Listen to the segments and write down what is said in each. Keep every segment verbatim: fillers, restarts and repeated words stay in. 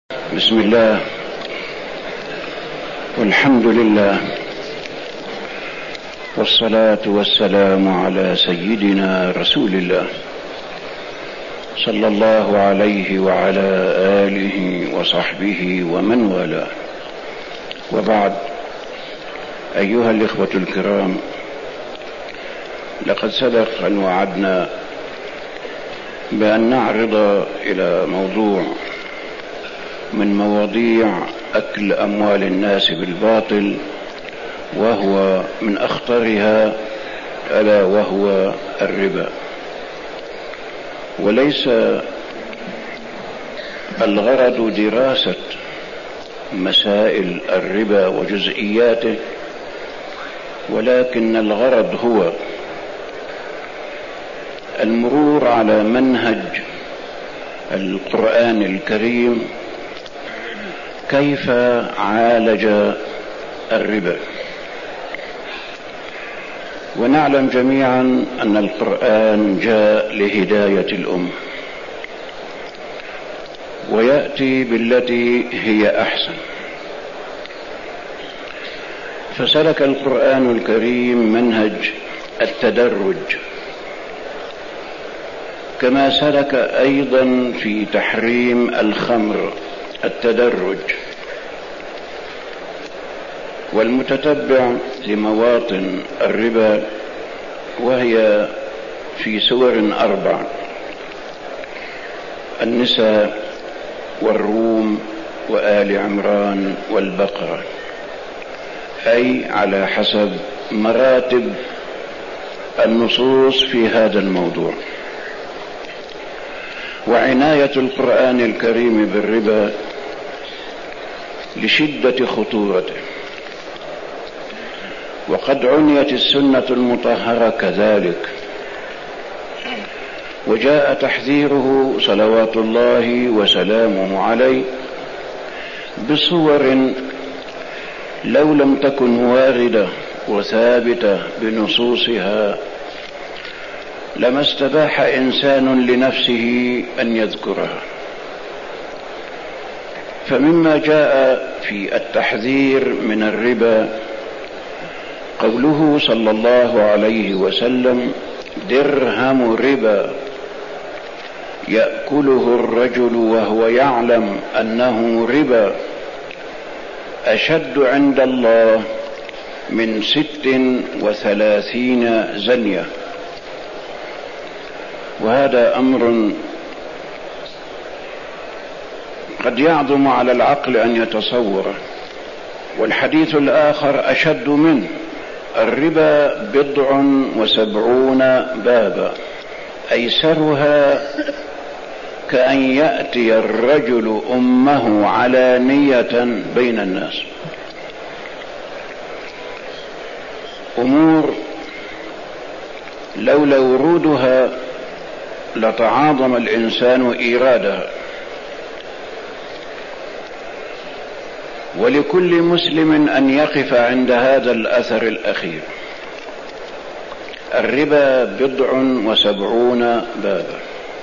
بسم الله والحمد لله والصلاة والسلام على سيدنا رسول الله صلى الله عليه وعلى آله وصحبه ومن والاه، وبعد. أيها الإخوة الكرام، لقد سبق أن وعدنا بأن نعرض إلى موضوع من مواضيع أكل أموال الناس بالباطل، وهو من أخطرها ألا وهو الربا. وليس الغرض دراسة مسائل الربا وجزئياته، ولكن الغرض هو المرور على منهج القرآن الكريم كيف عالج الربا. ونعلم جميعا أن القرآن جاء لهداية الأمة، ويأتي بالتي هي أحسن. فسلك القرآن الكريم منهج التدرج، كما سلك أيضا في تحريم الخمر التدرج. والمتتبع لمواطن الربا وهي في سور أربع: النساء والروم وآل عمران والبقرة، أي على حسب مراتب النصوص في هذا الموضوع. وعناية القرآن الكريم بالربا لشدة خطورته، وقد عنيت السنة المطهرة كذلك، وجاء تحذيره صلوات الله وسلامه عليه بصور لو لم تكن واردة وثابتة بنصوصها لما استباح إنسان لنفسه أن يذكرها. فمما جاء في التحذير من الربا قوله صلى الله عليه وسلم: درهم ربا يأكله الرجل وهو يعلم أنه ربا أشد عند الله من ست وثلاثين زنية. وهذا أمر قد يعظم على العقل أن يتصوره. والحديث الآخر أشد منه: الربا بضع وسبعون بابا، أيسرها كأن يأتي الرجل أمه علانية بين الناس. أمور لولا ورودها لتعاظم الإنسان إيرادها. ولكل مسلم أن يقف عند هذا الأثر الأخير: الربا بضع وسبعون بابا.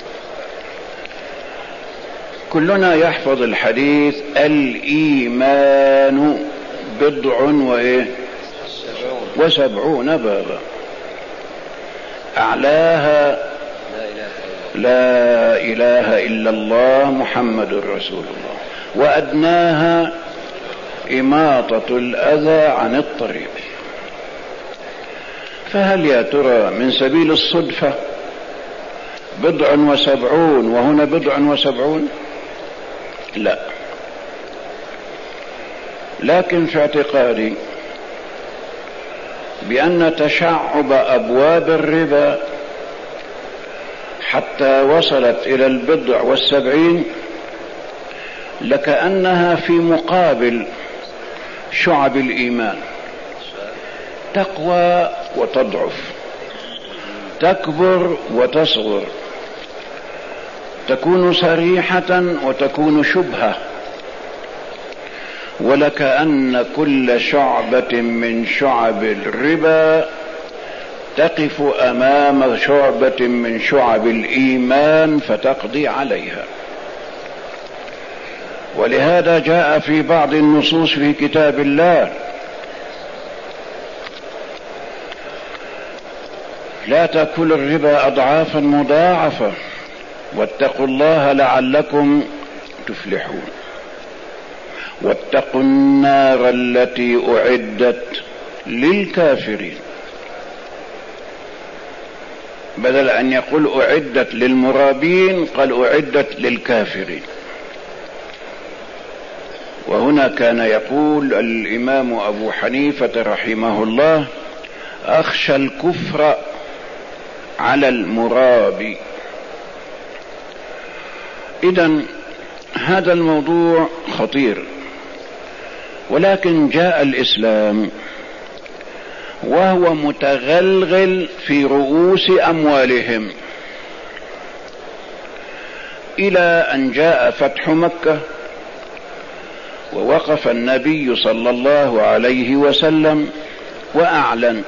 كلنا يحفظ الحديث: الإيمان بضع وإيه وسبعون بابا، أعلاها لا إله إلا الله محمد رسول الله، وأدناها إماطة الأذى عن الطريق. فهل يا ترى من سبيل الصدفة بضع وسبعون وهنا بضع وسبعون؟ لا. لكن في اعتقادي بأن تشعب أبواب الربا حتى وصلت إلى البضع والسبعين لكأنها في مقابل شعب الإيمان، تقوى وتضعف، تكبر وتصغر، تكون صريحة وتكون شبهة. ولكأن كل شعبة من شعب الربا تقف أمام شعبة من شعب الإيمان فتقضي عليها. ولهذا جاء في بعض النصوص في كتاب الله: لا تأكلوا الربا أضعافا مضاعفة واتقوا الله لعلكم تفلحون، واتقوا النار التي أعدت للكافرين. بدل أن يقول أعدت للمرابين قال أعدت للكافرين. وهنا كان يقول الإمام أبو حنيفة رحمه الله: أخشى الكفر على المرابي. إذن هذا الموضوع خطير، ولكن جاء الإسلام وهو متغلغل في رؤوس أموالهم إلى أن جاء فتح مكة، ووقف النبي صلى الله عليه وسلم وأعلن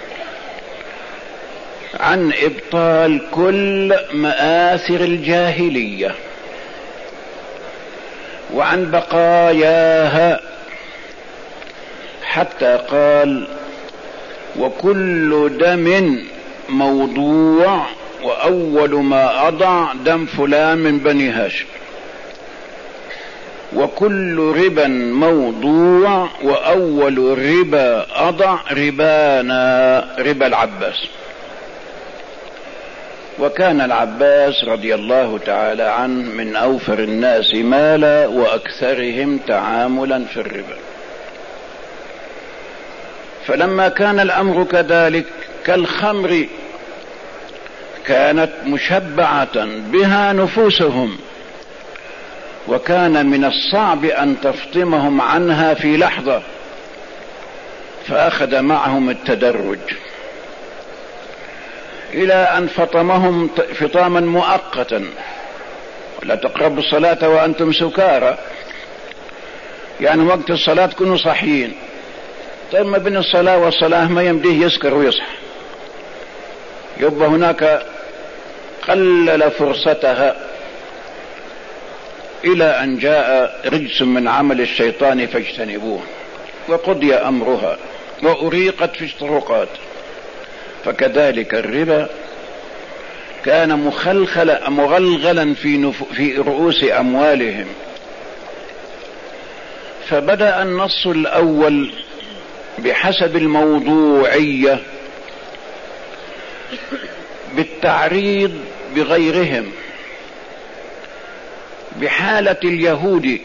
عن إبطال كل مآثر الجاهلية وعن بقاياها، حتى قال: وكل دم موضوع وأول ما أضع دم فلان من بني هاشم، وكل ربا موضوع وأول ربا أضع ربانا ربا العباس. وكان العباس رضي الله تعالى عنه من أوفر الناس مالا وأكثرهم تعاملا في الربا. فلما كان الأمر كذلك كالخمر كانت مشبعة بها نفوسهم، وكان من الصعب أن تفطمهم عنها في لحظة، فأخذ معهم التدرج إلى أن فطمهم فطاما مؤقتا: ولا تقربوا الصلاة وأنتم سكارى، يعني وقت الصلاة كونوا صحيين. طيب ما بين الصلاة والصلاة ما يمديه يسكر ويصحى، يبقى هناك قلل فرصتها، إلى أن جاء رجس من عمل الشيطان فاجتنبوه، وقضي أمرها وأريقت في الطرقات. فكذلك الربا كان مخلخلا مغلغلا في, نف... في رؤوس أموالهم. فبدأ النص الأول بحسب الموضوعية بالتعريض بغيرهم، بحالة اليهود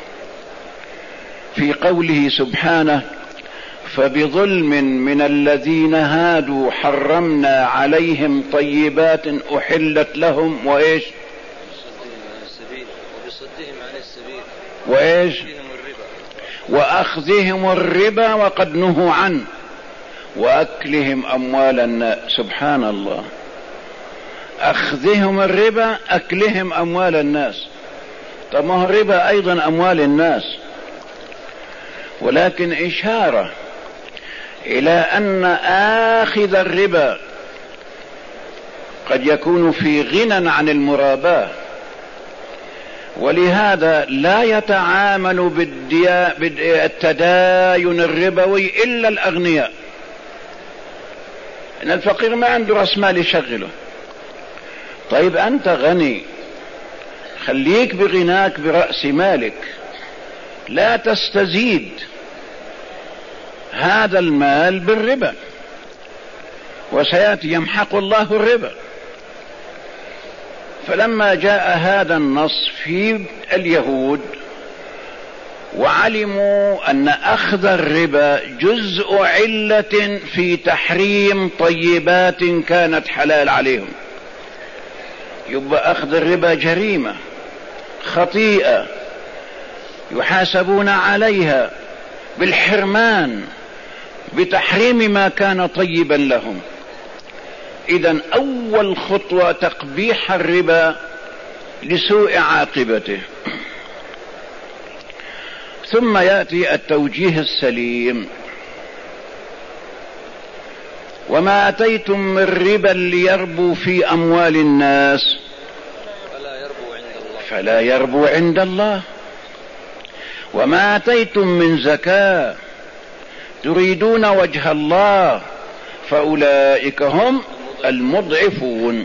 في قوله سبحانه: فبظلم من الذين هادوا حرمنا عليهم طيبات أحلت لهم وإيش وبصدهم عن السبيل وإيش وأخذهم الربا وقد نهوا عنه وأكلهم أموال الناس. سبحان الله، أخذهم الربا أكلهم أموال الناس. طب ما هو الربا أيضا أموال الناس، ولكن إشارة إلى أن آخذ الربا قد يكون في غنى عن المراباة، ولهذا لا يتعامل بالتداين الربوي إلا الأغنياء، إن الفقير ما عنده رأس مال يشغله. طيب أنت غني، خليك بغناك برأس مالك، لا تستزيد هذا المال بالربا، وسيأتي يمحق الله الربا. فلما جاء هذا النص في اليهود وعلموا أن أخذ الربا جزء علة في تحريم طيبات كانت حلال عليهم، يبقى أخذ الربا جريمة خطيئة يحاسبون عليها بالحرمان بتحريم ما كان طيبا لهم. إذن أول خطوة تقبيح الربا لسوء عاقبته. ثم يأتي التوجيه السليم: وما أتيتم من ربا ليربو في أموال الناس فلا يربو عند الله. وما آتيتم من زكاة تريدون وجه الله فأولئك هم المضعفون.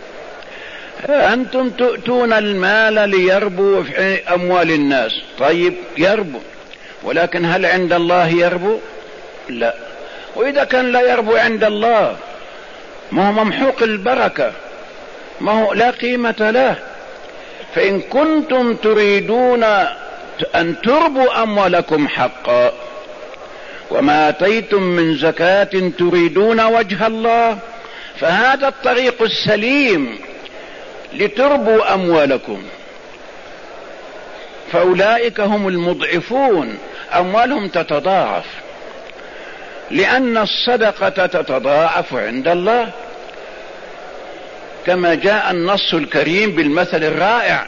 أنتم تؤتون المال ليربو في أموال الناس، طيب يربو، ولكن هل عند الله يربو؟ لا. وإذا كان لا يربو عند الله ما هو ممحوق البركة، ما هو لا قيمة له. فإن كنتم تريدون أن تربوا أموالكم حقا وما آتيتم من زكاة تريدون وجه الله فهذا الطريق السليم لتربوا أموالكم، فأولئك هم المضعفون، أموالهم تتضاعف، لأن الصدقة تتضاعف عند الله، كما جاء النص الكريم بالمثل الرائع: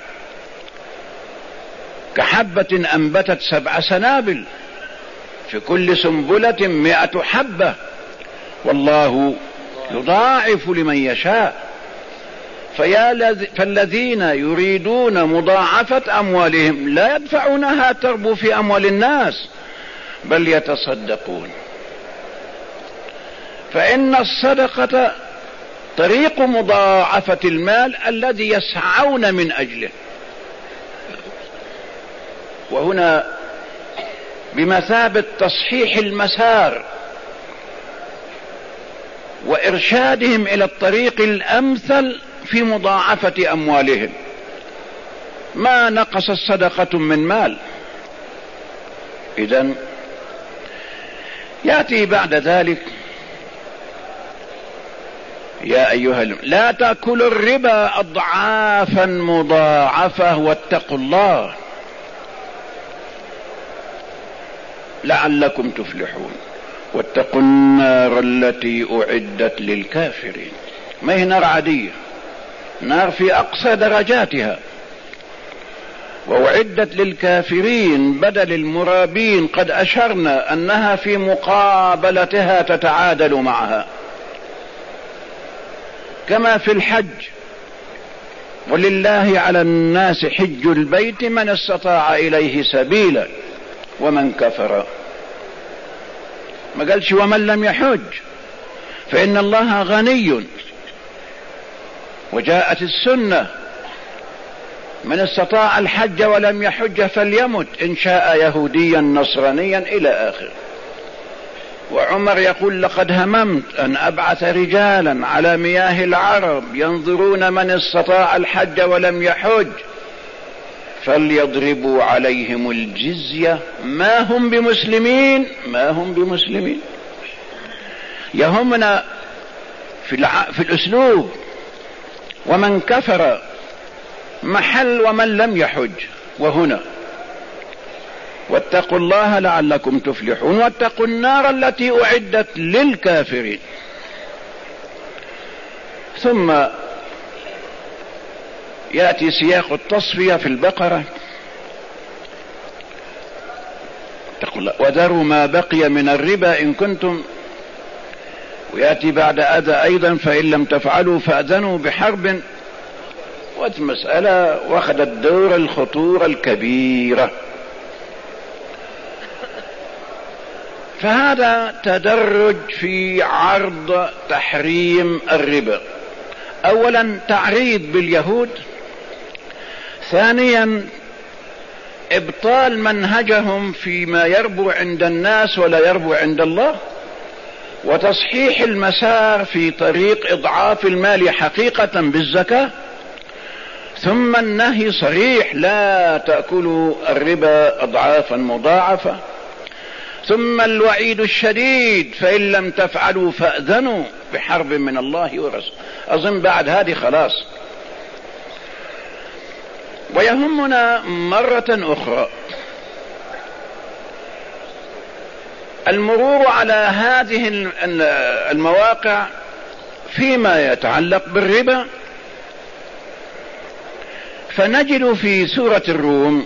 كحبة أنبتت سبع سنابل في كل سنبلة مئة حبة والله يضاعف لمن يشاء. فيا فالذين يريدون مضاعفة أموالهم لا يدفعونها تربو في أموال الناس بل يتصدقون. فإن الصدقة طريق مضاعفة المال الذي يسعون من أجله. وهنا بمثابة تصحيح المسار وإرشادهم إلى الطريق الأمثل في مضاعفة أموالهم. ما نقص الصدقة من مال. إذن يأتي بعد ذلك: يا أيها لا تأكلوا الربا أضعافا مضاعفة واتقوا الله لعلكم تفلحون واتقوا النار التي أعدت للكافرين. ما هي نار عادية، نار في أقصى درجاتها، وأعدت للكافرين بدل المرابين قد أشرنا أنها في مقابلتها تتعادل معها، كما في الحج: ولله على الناس حج البيت من استطاع إليه سبيلا ومن كفر. ما قالش ومن لم يحج، فإن الله غني. وجاءت السنة: من استطاع الحج ولم يحج فليمت إن شاء يهوديا نصرانيا إلى آخر. وعمر يقول: لقد هممت أن أبعث رجالا على مياه العرب ينظرون من استطاع الحج ولم يحج فليضربوا عليهم الجزية ما هم بمسلمين ما هم بمسلمين. يهمنا في, الع... في الأسلوب ومن كفر محل ومن لم يحج. وهنا واتقوا الله لعلكم تفلحون واتقوا النار التي أعدت للكافرين. ثم يأتي سياق التصفية في البقرة: اتقوا الله وذروا ما بقي من الربا إن كنتم. ويأتي بعد أذى أيضا: فإن لم تفعلوا فأذنوا بحرب. والمسألة واخذت دور الخطورة الكبيرة. فهذا تدرج في عرض تحريم الربا. أولا تعريض باليهود، ثانيا إبطال منهجهم فيما يربو عند الناس ولا يربو عند الله، وتصحيح المسار في طريق إضعاف المال حقيقة بالزكاة، ثم النهي صريح: لا تأكلوا الربا أضعافا مضاعفة، ثم الوعيد الشديد: فإن لم تفعلوا فأذنوا بحرب من الله ورسوله. أظن بعد هذه خلاص. ويهمنا مرة أخرى المرور على هذه المواقع فيما يتعلق بالربا. فنجد في سورة الروم: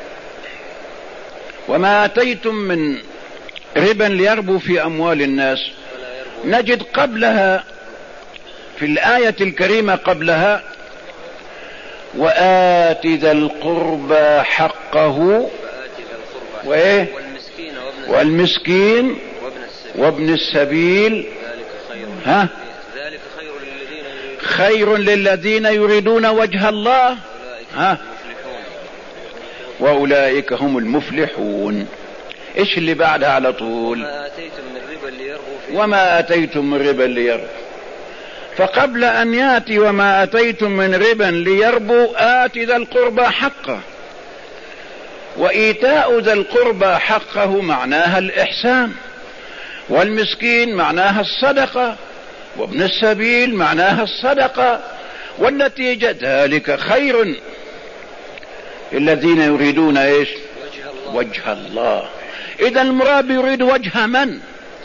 وما آتيتم من ربا ليربو في أموال الناس. نجد قبلها في الآية الكريمة قبلها: وآت ذا القربى حقه وإيه والمسكين وابن, والمسكين وابن السبيل ذلك خير. ها ذلك خير للذين يريدون, خير للذين يريدون وجه الله ها وأولئك هم المفلحون. إيش اللي بعدها على طول؟ وما آتيتم من ربا ليربو في وما أتيتم من ربا ليربو. فقبل أن يأتي وما أتيتم من ربا ليربو آت ذا القربى حقه. وإيتاء ذا القربى حقه معناها الإحسان، والمسكين معناها الصدقة، وابن السبيل معناها الصدقة، والنتيجة ذلك خير الذين يريدون ايش؟ وجه الله, وجه الله. إذا المراد يريد وجه من؟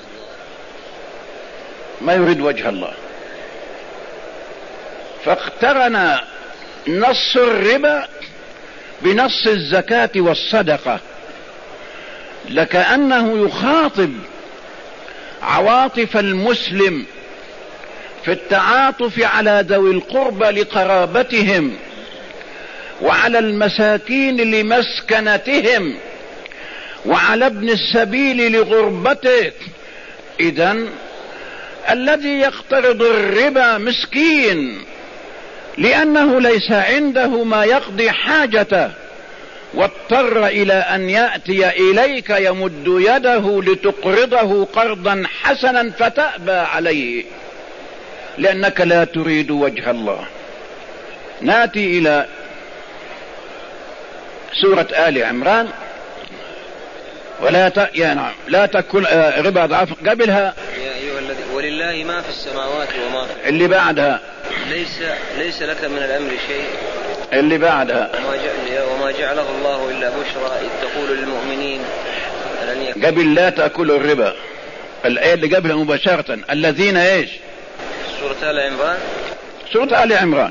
ما يريد وجه الله. فاقترن نص الربا بنص الزكاة والصدقة، لكأنه يخاطب عواطف المسلم في التعاطف على ذوي القربى لقرابتهم، وعلى المساكين لمسكنتهم، وعلى ابن السبيل لغربته. إذن الذي يقترض الربا مسكين لأنه ليس عنده ما يقضي حاجته، واضطر إلى أن يأتي إليك يمد يده لتقرضه قرضا حسنا فتأبى عليه لأنك لا تريد وجه الله. نأتي إلى سورة آل عمران. ولا ت... يا نعم لا تأكل ربا ضعاف. قبلها يا أيها الذي ولله ما في السماوات وما في اللي بعدها ليس ليس لك من الأمر شيء. اللي بعدها وما, جعل وما جعله الله إلا بشرى إذ تقول للمؤمنين قبل لا تأكلوا الربا. الآية اللي قبلها مباشرة الذين ايش؟ سورة آل عمران. سورة آل عمران.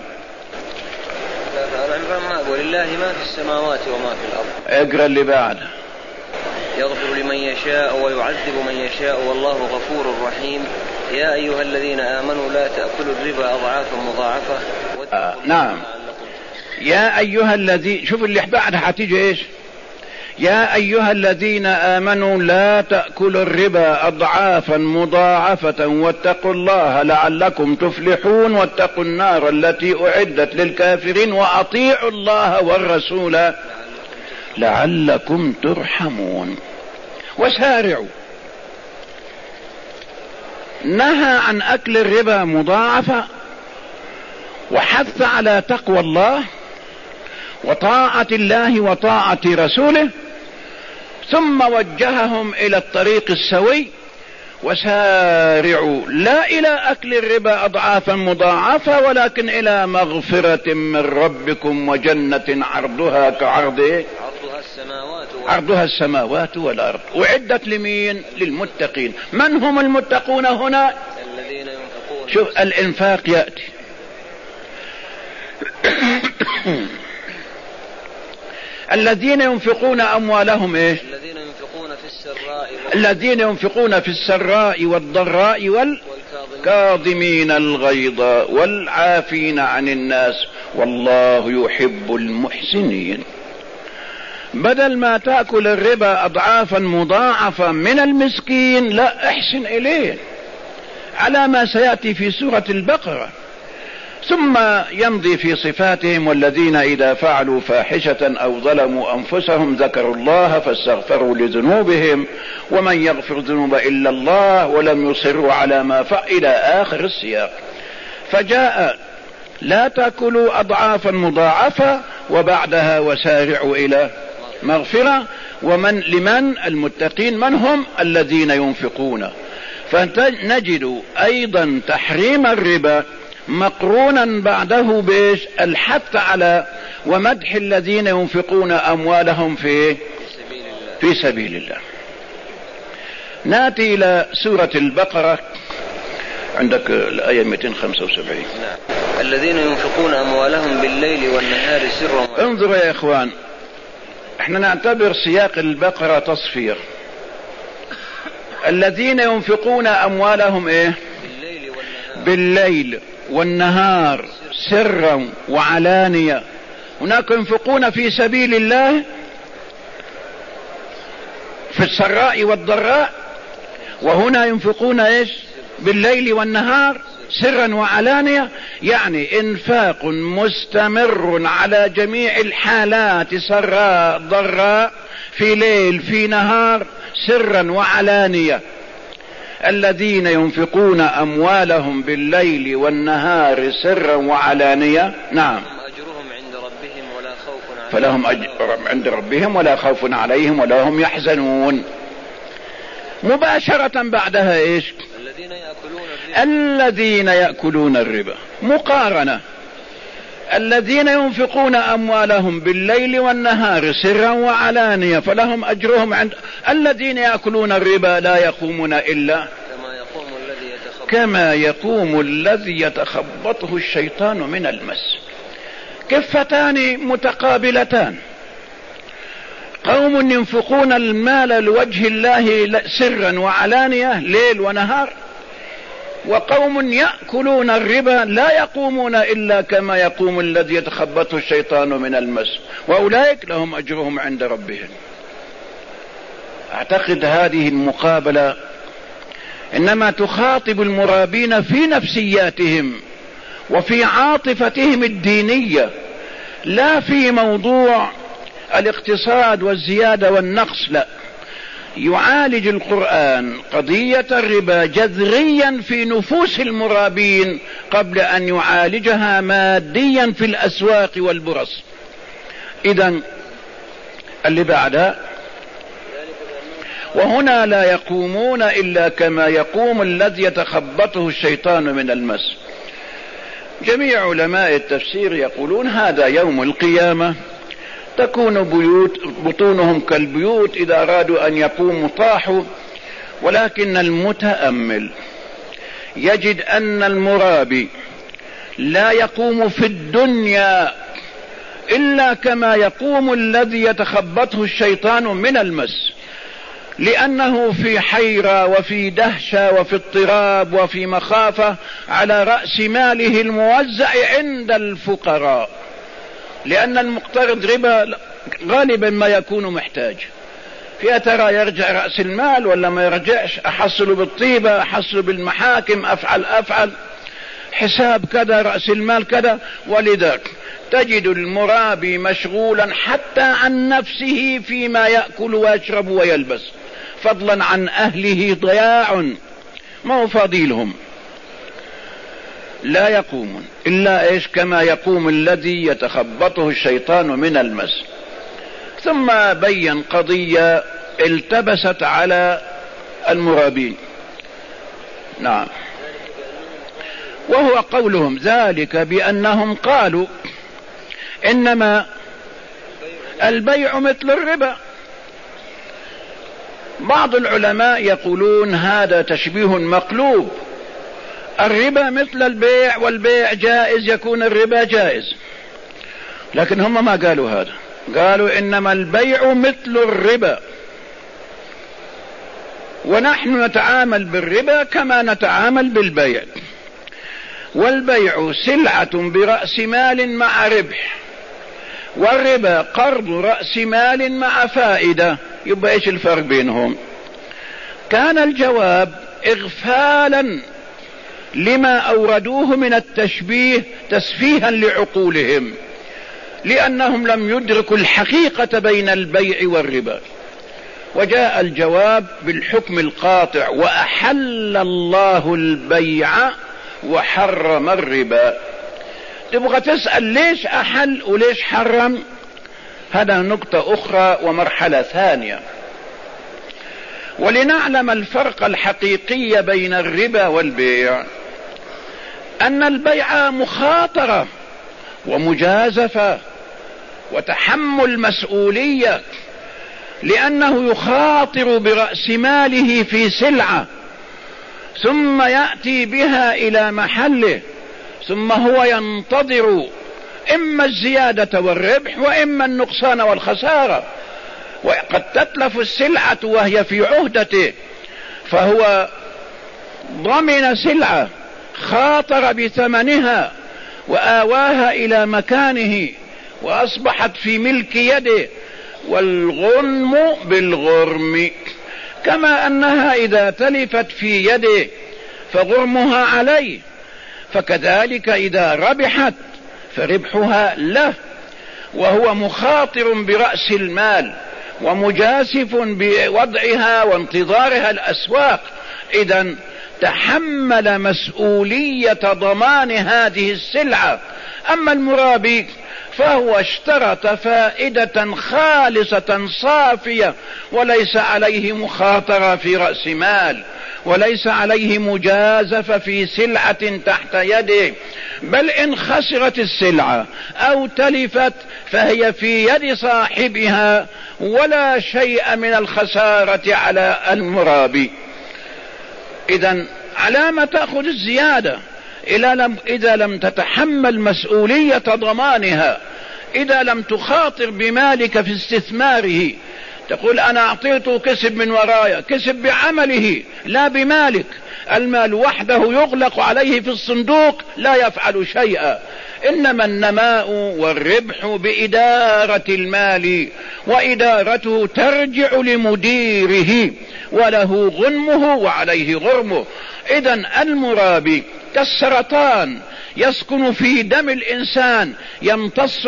آل عمران ما ولله ما في السماوات وما في الأرض. اقرأ اللي بعدها. يغفر لمن يشاء ويعذب من يشاء والله غفور رحيم. يا أيها الذين آمنوا لا تأكلوا الربا أضعافا مضاعفة. آه نعم. يا أيها الذين، شوف اللي بعدها حتيجي ايش؟ يا أيها الذين آمنوا لا تأكلوا الربا أضعافا مضاعفة واتقوا الله لعلكم تفلحون واتقوا النار التي أعدت للكافرين وأطيعوا الله والرسول لعلكم ترحمون. وسارعوا. نهى عن أكل الربا مضاعفة، وحث على تقوى الله وطاعة الله وطاعة رسوله، ثم وجههم إلى الطريق السوي. وسارعوا لا إلى أكل الربا أضعافا مضاعفة، ولكن إلى مغفرة من ربكم وجنة عرضها كعرض عرضها السماوات عرضها السماوات والأرض. وعدت لمين؟ للمتقين. من هم المتقون هنا؟ الذين ينفقون. شوف الإنفاق يأتي الذين ينفقون أموالهم إيه؟ الذين ينفقون في السراء الذين ينفقون في السراء والضراء والكاظمين الغيظ والعافين عن الناس والله يحب المحسنين. بدل ما تأكل الربا أضعافا مضاعفة من المسكين، لا، احسن إليه على ما سيأتي في سورة البقرة. ثم يمضي في صفاتهم والذين إذا فعلوا فاحشة أو ظلموا أنفسهم ذكروا الله فاستغفروا لذنوبهم ومن يغفر الذنوب إلا الله ولم يصروا على ما فعلوا إلى آخر السياق. فجاء لا تأكلوا أضعافا مضاعفة، وبعدها وسارعوا إلى مغفرة. ومن لمن؟ المتقين. من هم؟ الذين ينفقون. فنجد أيضا تحريم الربا مقرونا بعده بايش؟ الحث على ومدح الذين ينفقون اموالهم في في سبيل الله. ناتي الى سورة البقرة. عندك الآية مئتين وخمسة وسبعين. نعم. الذين ينفقون اموالهم بالليل والنهار سرا. انظروا يا اخوان، احنا نعتبر سياق البقرة تصفير. الذين ينفقون اموالهم ايه؟ بالليل والنهار. بالليل والنهار سرا وعلانية. هناك ينفقون في سبيل الله في السراء والضراء، وهنا ينفقون ايش؟ بالليل والنهار سرا وعلانية، يعني انفاق مستمر على جميع الحالات، سراء ضراء، في ليل في نهار، سرا وعلانية. الذين ينفقون أموالهم بالليل والنهار سرا وعلانية، نعم، فلهم أجر عند ربهم ولا خوف عليهم ولا هم يحزنون. مباشرة بعدها ايش؟ الذين يأكلون الربا, الذين يأكلون الربا. مقارنة: الذين ينفقون أموالهم بالليل والنهار سرا وعلانية فلهم أجرهم عند الذين يأكلون الربا لا يقومون إلا كما يقوم الذي يتخبطه الشيطان من المس. كفتان متقابلتان: قوم ينفقون المال لوجه الله سرا وعلانية ليل ونهار، وقوم يأكلون الربا لا يقومون إلا كما يقوم الذي يتخبطه الشيطان من المس، وأولئك لهم أجرهم عند ربهم. أعتقد هذه المقابلة إنما تخاطب المرابين في نفسياتهم وفي عاطفتهم الدينية، لا في موضوع الاقتصاد والزيادة والنقص، لا، يعالج القرآن قضية الربا جذريا في نفوس المرابين قبل أن يعالجها ماديا في الأسواق والبرص. إذن اللي بعدها: وهنا لا يقومون إلا كما يقوم الذي يتخبطه الشيطان من المس. جميع علماء التفسير يقولون هذا يوم القيامة، تكون بيوت بطونهم كالبيوت، إذا أرادوا أن يقوموا طاحوا. ولكن المتأمل يجد أن المرابي لا يقوم في الدنيا إلا كما يقوم الذي يتخبطه الشيطان من المس، لأنه في حيرة وفي دهشة وفي اضطراب وفي مخافة على رأس ماله الموزع عند الفقراء، لأن المقترض ربا غالبا ما يكون محتاج. يا ترى يرجع رأس المال ولا ما يرجعش؟ أحصل بالطيبة، أحصل بالمحاكم، أفعل أفعل حساب كذا، رأس المال كذا. ولذلك تجد المرابي مشغولا حتى عن نفسه فيما يأكل ويشرب ويلبس، فضلا عن أهله ضياع ما هو فضيلهم. لا يقومون إلا إيش؟ كما يقوم الذي يتخبطه الشيطان من المس. ثم بين قضية التبست على المرابين، نعم، وهو قولهم: ذلك بأنهم قالوا إنما البيع مثل الربا. بعض العلماء يقولون هذا تشبيه مقلوب، الربا مثل البيع والبيع جائز، يكون الربا جائز. لكن هم ما قالوا هذا، قالوا إنما البيع مثل الربا، ونحن نتعامل بالربا كما نتعامل بالبيع. والبيع سلعة برأس مال مع ربح، والربا قرض رأس مال مع فائدة. يبقى ايش الفرق بينهم؟ كان الجواب إغفالا لما أوردوه من التشبيه تسفيها لعقولهم، لأنهم لم يدركوا الحقيقة بين البيع والربا. وجاء الجواب بالحكم القاطع: وأحل الله البيع وحرم الربا. تبغى تسأل ليش أحل وليش حرم؟ هذا نقطة أخرى ومرحلة ثانية. ولنعلم الفرق الحقيقي بين الربا والبيع، أن البيع مخاطرة ومجازفة وتحمل مسؤولية، لأنه يخاطر برأس ماله في سلعة ثم يأتي بها إلى محله، ثم هو ينتظر إما الزيادة والربح وإما النقصان والخسارة، وقد تتلف السلعة وهي في عهدته، فهو ضمن سلعة، خاطر بثمنها وآواها إلى مكانه وأصبحت في ملك يده، والغنم بالغرم. كما أنها إذا تلفت في يده فغرمها عليه، فكذلك إذا ربحت فربحها له، وهو مخاطر برأس المال ومجاسف بوضعها وانتظارها الأسواق، إذن تحمل مسؤولية ضمان هذه السلعة. أما المرابي فهو اشترط فائدة خالصة صافية، وليس عليه مخاطرة في رأس مال، وليس عليه مجازفة في سلعة تحت يده، بل إن خسرت السلعة أو تلفت فهي في يد صاحبها، ولا شيء من الخسارة على المرابي. إذن على ما تأخذ الزيادة إذا لم تتحمل مسؤولية ضمانها، إذا لم تخاطر بمالك في استثماره، تقول أنا أعطيته كسب من ورايا، كسب بعمله لا بمالك. المال وحده يغلق عليه في الصندوق لا يفعل شيئا، إنما النماء والربح بإدارة المال، وإدارته ترجع لمديره، وله غنمه وعليه غرمه. إذن المرابي كالسرطان يسكن في دم الإنسان، يمتص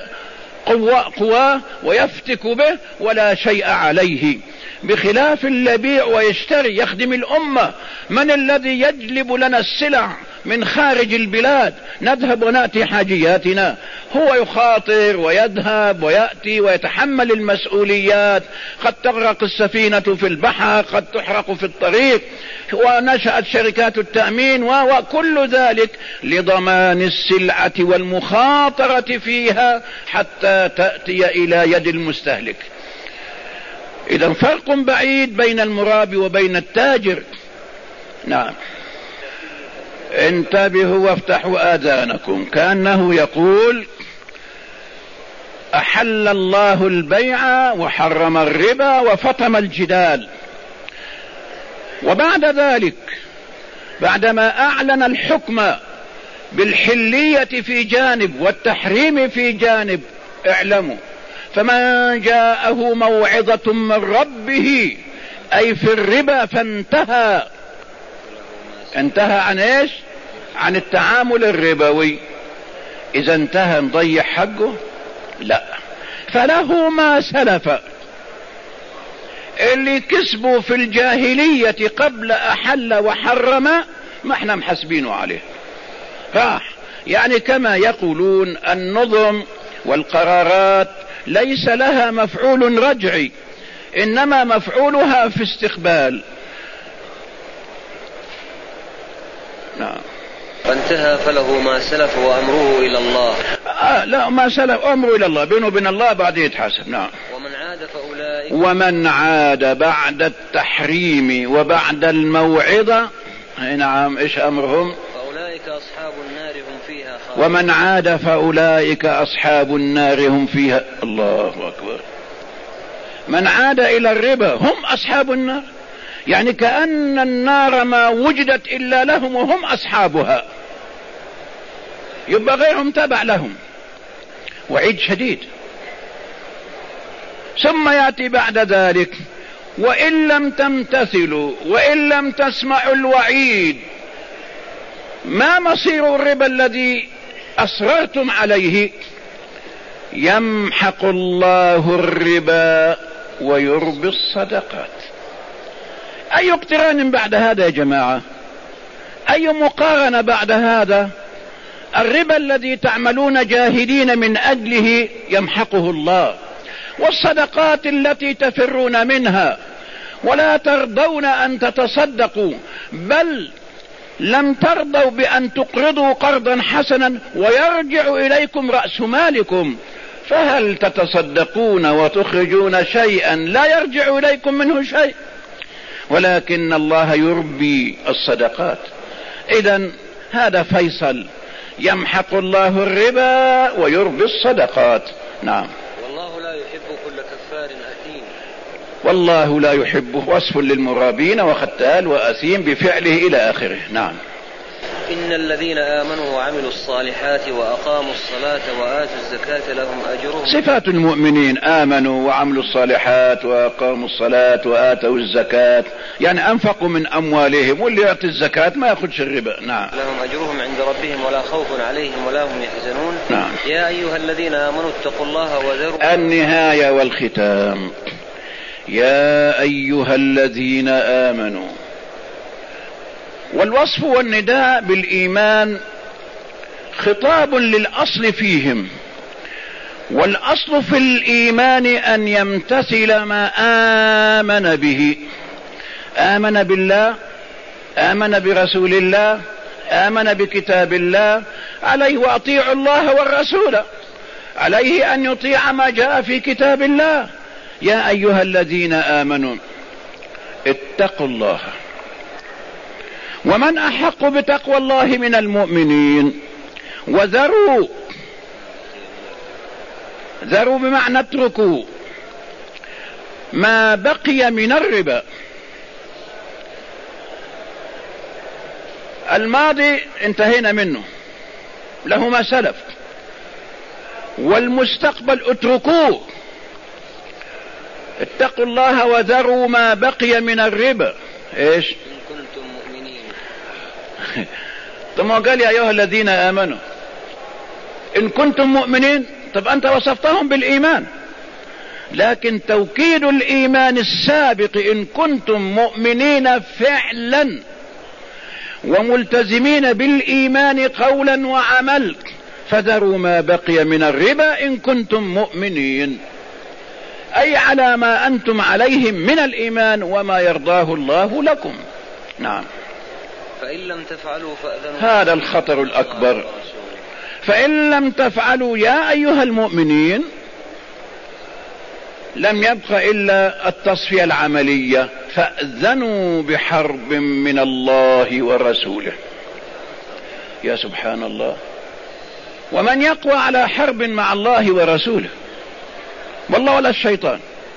قواه ويفتك به ولا شيء عليه، بخلاف الذي ويشتري يخدم الأمة. من الذي يجلب لنا السلع من خارج البلاد نذهب ونأتي حاجياتنا؟ هو يخاطر ويذهب ويأتي ويتحمل المسؤوليات، قد تغرق السفينة في البحر، قد تحرق في الطريق، ونشأت شركات التأمين، وكل ذلك لضمان السلعة والمخاطرة فيها حتى تأتي إلى يد المستهلك. إذا فرق بعيد بين المرابي وبين التاجر. نعم، انتبهوا وافتحوا آذانكم، كأنه يقول أحل الله البيع وحرم الربا وفطم الجدال. وبعد ذلك بعدما أعلن الحكم بالحلية في جانب والتحريم في جانب، اعلموا فمن جاءه موعظة من ربه أي في الربا فانتهى. انتهى عن ايش؟ عن التعامل الربوي. إذا انتهى نضيع حقه؟ لا، فله ما سلف. اللي كسبوا في الجاهلية قبل أحل وحرم ما احنا محسبينه عليه، راح. يعني كما يقولون النظم والقرارات ليس لها مفعول رجعي، إنما مفعولها في استقبال. نعم. فانتهى فله ما سلف وأمره إلى الله. آه لا، ما سلف أمره إلى الله، بينه وبين الله بعد يتحاسب. نعم. ومن عاد فأولئك ومن عاد بعد التحريم وبعد الموعظة، نعم، إيش أمرهم؟ فأولئك أصحاب النار هم فيها خالدون. ومن عاد فأولئك أصحاب النار هم فيها. الله أكبر. من عاد إلى الربا هم أصحاب النار، يعني كأن النار ما وجدت إلا لهم وهم أصحابها، يبقى غيرهم تبع لهم. وعيد شديد. ثم يأتي بعد ذلك وإن لم تمتثلوا وإن لم تسمعوا الوعيد ما مصير الربا الذي أصررتم عليه؟ يمحق الله الربا ويربي الصدقات. أي اقتران بعد هذا يا جماعة؟ أي مقارنة بعد هذا؟ الربا الذي تعملون جاهدين من أجله يمحقه الله، والصدقات التي تفرون منها ولا ترضون أن تتصدقوا، بل لم ترضوا بأن تقرضوا قرضا حسنا ويرجع إليكم رأس مالكم، فهل تتصدقون وتخرجون شيئا لا يرجع إليكم منه شيء؟ ولكن الله يربي الصدقات. إذن هذا فيصل، يمحق الله الربا ويربي الصدقات. نعم. والله لا يحب كل كفار أثيم. والله لا يحبه، وصف للمرابين وختال وأثيم بفعله إلى آخره. نعم. إن الذين آمنوا وعملوا الصالحات وأقاموا الصلاة وآتوا الزكاة لهم أجرهم. صفات المؤمنين: آمنوا وعملوا الصالحات وأقاموا الصلاة وآتوا الزكاة، يعني أنفقوا من أموالهم، واللي يعطي الزكاة ما يأخذش الربا. نعم. لهم أجرهم عند ربهم ولا خوف عليهم ولا هم يحزنون. نعم. يا أيها الذين آمنوا اتقوا الله وذروا. النهاية والختام: يا أيها الذين آمنوا. والوصف والنداء بالإيمان خطاب للأصل فيهم، والأصل في الإيمان أن يمتثل ما آمن به. آمن بالله، آمن برسول الله، آمن بكتاب الله، عليه وأطيعوا الله والرسول، عليه أن يطيع ما جاء في كتاب الله. يا أيها الذين آمنوا اتقوا الله. ومن أحق بتقوى الله من المؤمنين؟ وذروا، ذروا بمعنى اتركوا ما بقي من الربا. الماضي انتهينا منه، له ما سلف، والمستقبل اتركوه. اتقوا الله وذروا ما بقي من الربا. ايش؟ إن كنتم مؤمنين. ثم قال يا أيها الذين آمنوا إن كنتم مؤمنين. طب أنت وصفتهم بالإيمان، لكن توكيد الإيمان السابق إن كنتم مؤمنين فعلا وملتزمين بالإيمان قولا وعمل، فذروا ما بقي من الربا إن كنتم مؤمنين، أي على ما أنتم عليهم من الإيمان وما يرضاه الله لكم. نعم. فإن لم تفعلوا فأذنوا. هذا الخطر الأكبر. فإن لم تفعلوا يا أيها المؤمنين، لم يبق إلا التصفية العملية: فأذنوا بحرب من الله ورسوله. يا سبحان الله، ومن يقوى على حرب مع الله ورسوله؟ والله ولا الشيطان.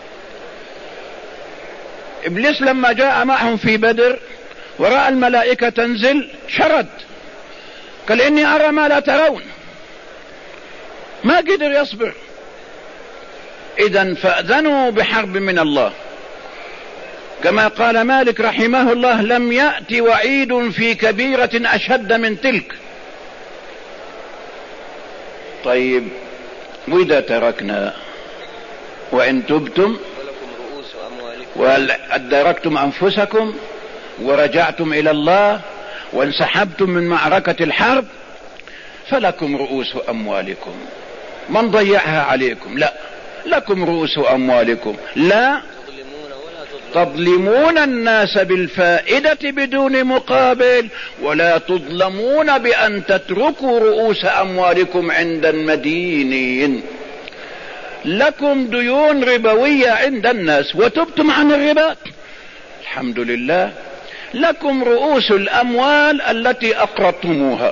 إبليس لما جاء معهم في بدر ورأى الملائكة تنزل شرد، قال إني أرى ما لا ترون، ما قدر يصبر. إذن فأذنوا بحرب من الله. كما قال مالك رحمه الله: لم يأتي وعيد في كبيرة أشد من تلك. طيب، وإذا تركنا وإن تبتم وأدركتم أنفسكم ورجعتم إلى الله وانسحبتم من معركة الحرب فلكم رؤوس أموالكم. من ضيعها عليكم؟ لا، لكم رؤوس أموالكم، لا تظلمون الناس بالفائدة بدون مقابل، ولا تظلمون بأن تتركوا رؤوس أموالكم عند المدينين. لكم ديون ربوية عند الناس وتبتم عن الربا، الحمد لله. لكم رؤوس الأموال التي أقرضتموها،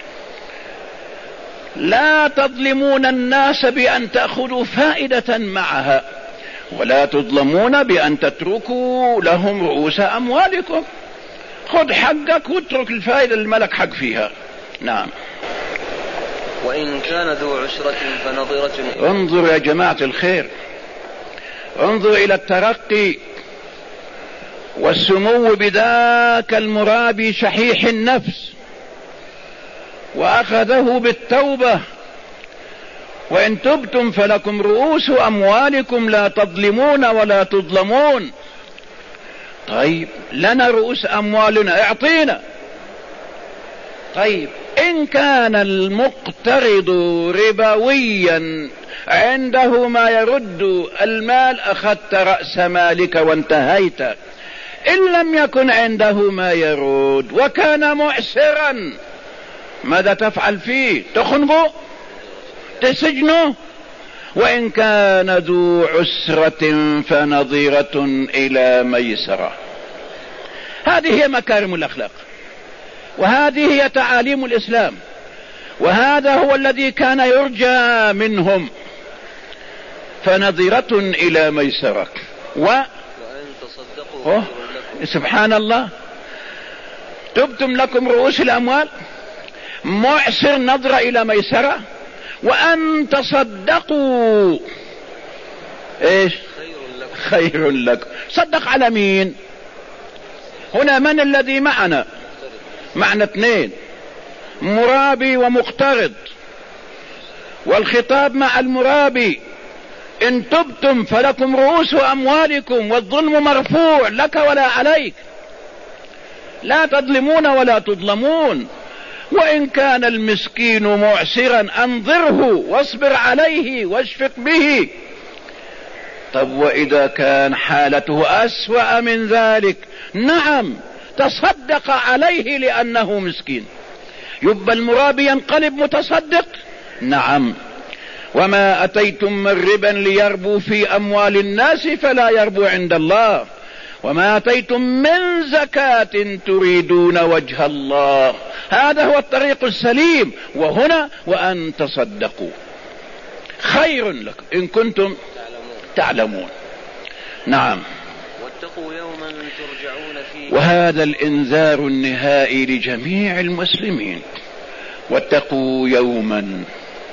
لا تظلمون الناس بأن تأخذوا فائدة معها، ولا تظلمون بأن تتركوا لهم رؤوس أموالكم. خذ حقك واترك الفائدة اللي ملك حق فيها. نعم. وإن كان ذو عسرة فنظرة. انظر يا جماعة الخير، انظر إلى الترقي والسمو بذاك المرابي شحيح النفس، وأخذه بالتوبة: وإن تبتم فلكم رؤوس أموالكم لا تظلمون ولا تظلمون. طيب، لنا رؤوس أموالنا، اعطينا. طيب، إن كان المقترض ربويا عنده ما يرد المال أخذت رأس مالك وانتهيت. إن لم يكن عنده ما يرد وكان معسرا، ماذا تفعل فيه؟ تخنقه؟ تسجنه؟ وإن كان ذو عسرة فنظيرة إلى ميسرة. هذه هي مكارم الأخلاق، وهذه هي تعاليم الإسلام، وهذا هو الذي كان يرجى منهم. فنظيرة إلى ميسرة. و سبحان الله، تبتم لكم رؤوس الأموال معسر نظرة إلى ميسرة، وأن تصدقوا إيش خير لكم. صدق على مين؟ هنا من الذي معنا؟ معنا اثنين، مرابي ومقترض، والخطاب مع المرابي: إن تبتم فلكم رؤوس أموالكم والظلم مرفوع لك ولا عليك، لا تظلمون ولا تظلمون. وإن كان المسكين معسرا أنظره واصبر عليه واشفق به. طب وإذا كان حالته أسوأ من ذلك؟ نعم، تصدق عليه لأنه مسكين. يبقى المرابي ينقلب متصدق؟ نعم. وما أتيتم من ربا ليربو في أموال الناس فلا يربو عند الله، وما أتيتم من زكاة تريدون وجه الله. هذا هو الطريق السليم. وهنا وأن تصدقوا خير لكم إن كنتم تعلمون. نعم. واتقوا يوما ترجعون فيه. وهذا الإنذار النهائي لجميع المسلمين. واتقوا يوما،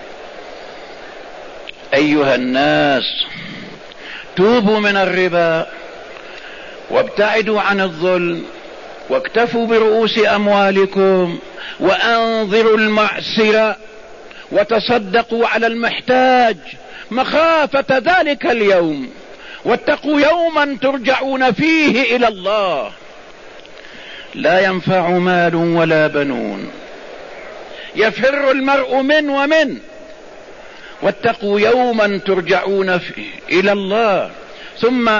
أيها الناس توبوا من الربا وابتعدوا عن الظلم واكتفوا برؤوس أموالكم وأنظروا المعسر وتصدقوا على المحتاج مخافة ذلك اليوم. واتقوا يوما ترجعون فيه إلى الله لا ينفع مال ولا بنون، يفر المرء من ومن. واتقوا يوما ترجعون فيه إلى الله ثم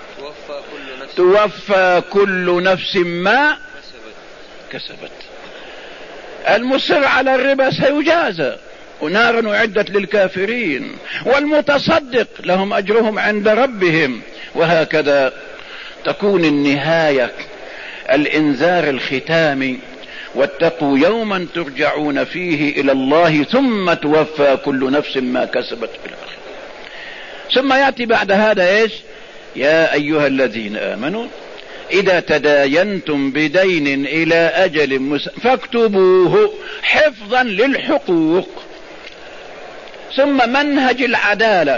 توفى كل نفس ما كسبت. المصر على الربا سيجازى، ونار أعدت للكافرين، والمتصدق لهم أجرهم عند ربهم. وهكذا تكون النهاية، الإنذار الختامي: واتقوا يوما ترجعون فيه إلى الله ثم توفى كل نفس ما كسبت إلى آخره. ثم يأتي بعد هذا إيش؟ يا أيها الذين آمنوا إذا تداينتم بدين إلى أجل مسمى فاكتبوه حفظا للحقوق. ثم منهج العدالة: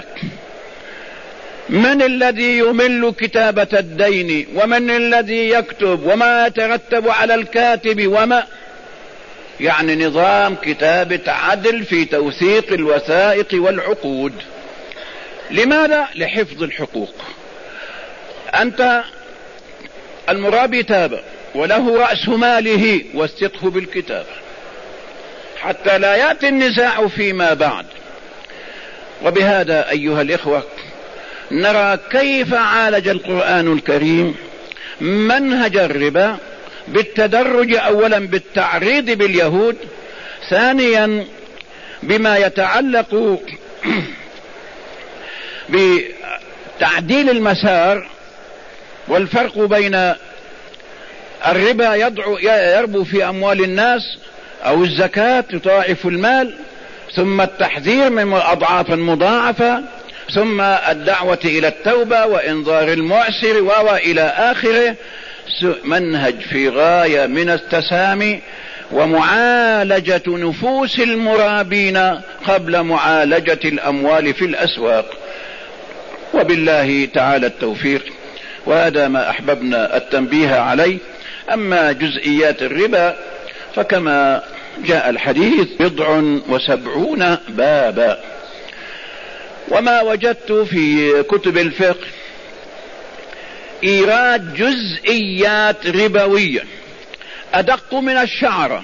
من الذي يمل كتابة الدين، ومن الذي يكتب، وما يترتب على الكاتب، وما يعني نظام كتابة عدل في توثيق الوثائق والعقود. لماذا؟ لحفظ الحقوق. أنت المرابي تاب وله رأس ماله، وثقه بالكتابة حتى لا يأتي النزاع فيما بعد. وبهذا أيها الإخوة نرى كيف عالج القرآن الكريم منهج الربا بالتدرج، أولا بالتعريض باليهود، ثانيا بما يتعلق بتعديل المسار والفرق بين الربا يضع يربو في أموال الناس أو الزكاة تضاعف المال، ثم التحذير من أضعاف مضاعفة، ثم الدعوة إلى التوبة وإنذار المعسر وإلى آخره. منهج في غاية من التسامي ومعالجة نفوس المرابين قبل معالجة الأموال في الأسواق. وبالله تعالى التوفيق، وهذا ما أحببنا التنبيه عليه. أما جزئيات الربا فكما جاء الحديث بضع وسبعون بابا. وما وجدت في كتب الفقه إيراد جزئيات ربوية أدق من الشعرة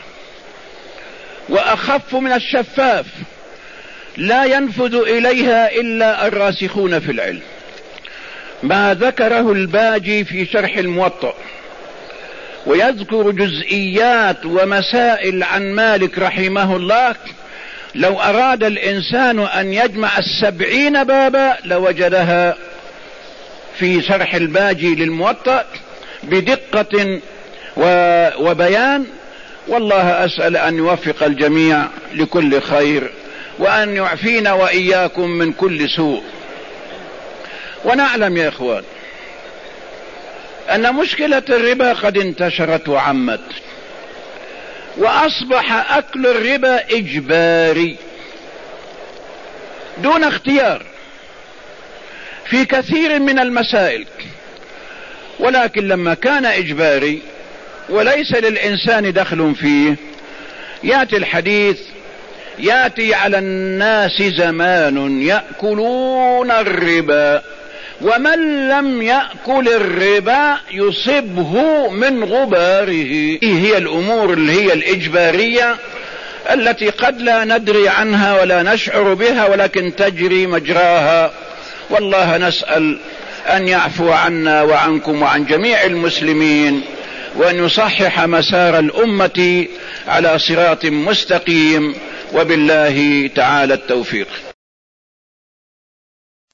وأخف من الشفاف لا ينفذ إليها إلا الراسخون في العلم. ما ذكره الباجي في شرح الموطأ ويذكر جزئيات ومسائل عن مالك رحمه الله، لو أراد الإنسان أن يجمع السبعين بابا لوجدها في شرح الباجي للموطأ بدقة وبيان. والله أسأل أن يوفق الجميع لكل خير، وأن يعفينا وإياكم من كل سوء. ونعلم يا إخوان أن مشكلة الربا قد انتشرت وعمت، وأصبح أكل الربا إجباري دون اختيار في كثير من المسائل. ولكن لما كان إجباري وليس للإنسان دخل فيه، يأتي الحديث: يأتي على الناس زمان يأكلون الربا ومن لم يأكل الربا يصبه من غباره. هي الأمور اللي هي الإجبارية التي قد لا ندري عنها ولا نشعر بها ولكن تجري مجراها، والله نسأل أن يعفو عنا وعنكم وعن جميع المسلمين، وأن يصحح مسار الأمة على صراط مستقيم، وبالله تعالى التوفيق.